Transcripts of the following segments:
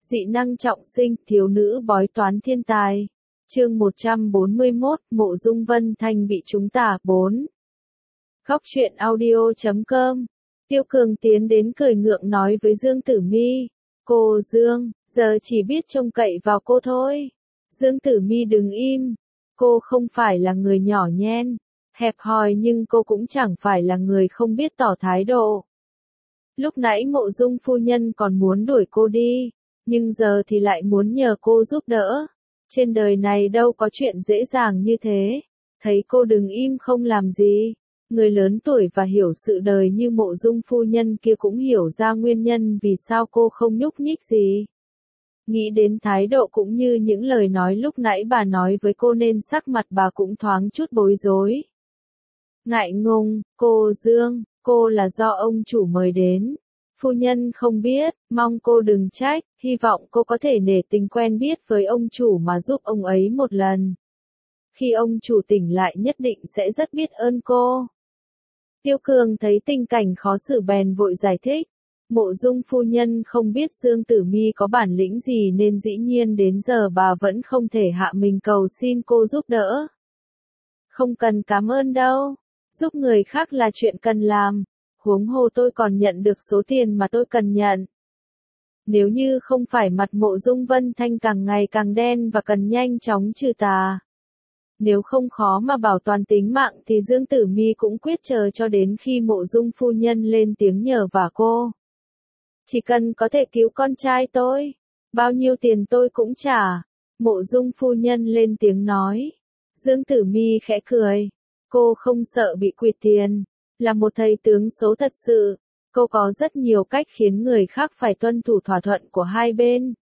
Dị năng trọng sinh, thiếu nữ bói toán thiên tài. Chương 141, Mộ Dung Vân Thanh bị trúng tà. 4. Góc truyện audio.com. Tiêu Cường tiến đến cười ngượng nói với Dương Tử Mi, "Cô Dương, giờ chỉ biết trông cậy vào cô thôi." Dương Tử Mi đứng im. Cô không phải là người nhỏ nhen, hẹp hòi, nhưng cô cũng chẳng phải là người không biết tỏ thái độ. Lúc nãy Mộ Dung phu nhân còn muốn đuổi cô đi, nhưng giờ thì lại muốn nhờ cô giúp đỡ. Trên đời này đâu có chuyện dễ dàng như thế. Thấy cô đứng im không làm gì, người lớn tuổi và hiểu sự đời như Mộ Dung phu nhân kia cũng hiểu ra nguyên nhân vì sao cô không nhúc nhích gì. Nghĩ đến thái độ cũng như những lời nói lúc nãy bà nói với cô nên sắc mặt bà cũng thoáng chút bối rối. Ngại ngùng, "Cô Dương, cô là do ông chủ mời đến. Phu nhân không biết, mong cô đừng trách, hy vọng cô có thể nể tình quen biết với ông chủ mà giúp ông ấy một lần. Khi ông chủ tỉnh lại nhất định sẽ rất biết ơn cô." Tiêu Cường thấy tình cảnh khó xử bèn vội giải thích. Mộ Dung phu nhân không biết Dương Tử Mi có bản lĩnh gì nên dĩ nhiên đến giờ bà vẫn không thể hạ mình cầu xin cô giúp đỡ. "Không cần cảm ơn đâu, giúp người khác là chuyện cần làm, huống hồ tôi còn nhận được số tiền mà tôi cần nhận." Nếu như không phải mặt Mộ Dung Vân Thanh càng ngày càng đen và cần nhanh chóng trừ tà, nếu không khó mà bảo toàn tính mạng thì Dương Tử Mi cũng quyết chờ cho đến khi Mộ Dung phu nhân lên tiếng nhờ vả cô. "Chỉ cần có thể cứu con trai tôi, bao nhiêu tiền tôi cũng trả." Mộ Dung phu nhân lên tiếng nói. Dương Tử Mi khẽ cười. Cô không sợ bị quỵt tiền, là một thầy tướng số thật sự. Cô có rất nhiều cách khiến người khác phải tuân thủ thỏa thuận của hai bên.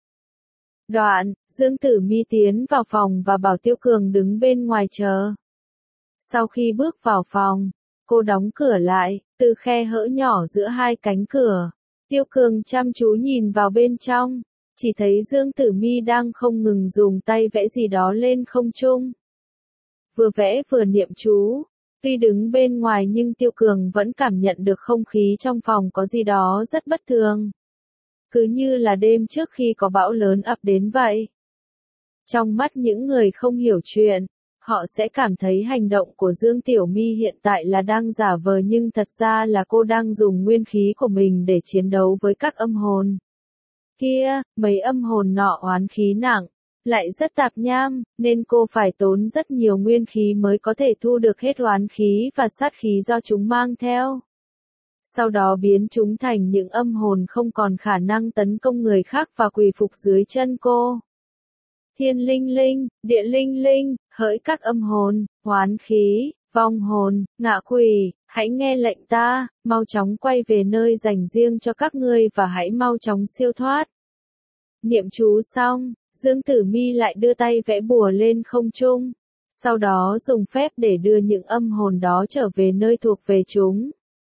Đoạn, Dương Tử Mi tiến vào phòng và bảo Tiêu Cường đứng bên ngoài chờ. Sau khi bước vào phòng, cô đóng cửa lại, từ khe hở nhỏ giữa hai cánh cửa. Tiêu Cường chăm chú nhìn vào bên trong, chỉ thấy Dương Tử Mi đang không ngừng dùng tay vẽ gì đó lên không trung. Vừa vẽ vừa niệm chú. Tuy đứng bên ngoài nhưng Tiêu Cường vẫn cảm nhận được không khí trong phòng có gì đó rất bất thường. Cứ như là đêm trước khi có bão lớn ập đến vậy. Trong mắt những người không hiểu chuyện, họ sẽ cảm thấy hành động của Dương Tiểu Mi hiện tại là đang giả vờ, nhưng thật ra là cô đang dùng nguyên khí của mình để chiến đấu với các âm hồn. Kia, mấy âm hồn nọ oán khí nặng, lại rất tạp nham, nên cô phải tốn rất nhiều nguyên khí mới có thể thu được hết oán khí và sát khí do chúng mang theo. Sau đó biến chúng thành những âm hồn không còn khả năng tấn công người khác và quỳ phục dưới chân cô. Thiên linh linh, địa linh linh, hỡi các âm hồn, oán khí, vong hồn, ngạ quỷ, hãy nghe lệnh ta, mau chóng quay về nơi dành riêng cho các ngươi và hãy mau chóng siêu thoát. Niệm chú xong, Dương Tử Mi lại đưa tay vẽ bùa lên không trung, sau đó dùng phép để đưa những âm hồn đó trở về nơi thuộc về chúng.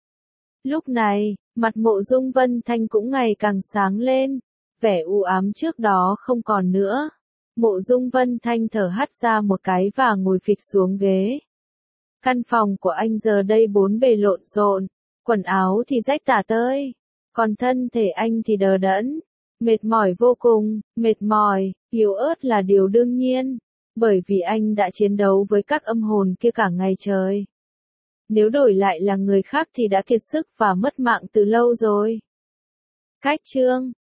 Lúc này, mặt Mộ Dung Vân Thanh cũng ngày càng sáng lên, vẻ u ám trước đó không còn nữa. Mộ Dung Vân Thanh thở hắt ra một cái và ngồi phịch xuống ghế. Căn phòng của anh giờ đây bốn bề lộn xộn, quần áo thì rách tả tơi, còn thân thể anh thì đờ đẫn, mệt mỏi vô cùng, mệt mỏi, yếu ớt là điều đương nhiên, bởi vì anh đã chiến đấu với các âm hồn kia cả ngày trời. Nếu đổi lại là người khác thì đã kiệt sức và mất mạng từ lâu rồi. Cách chương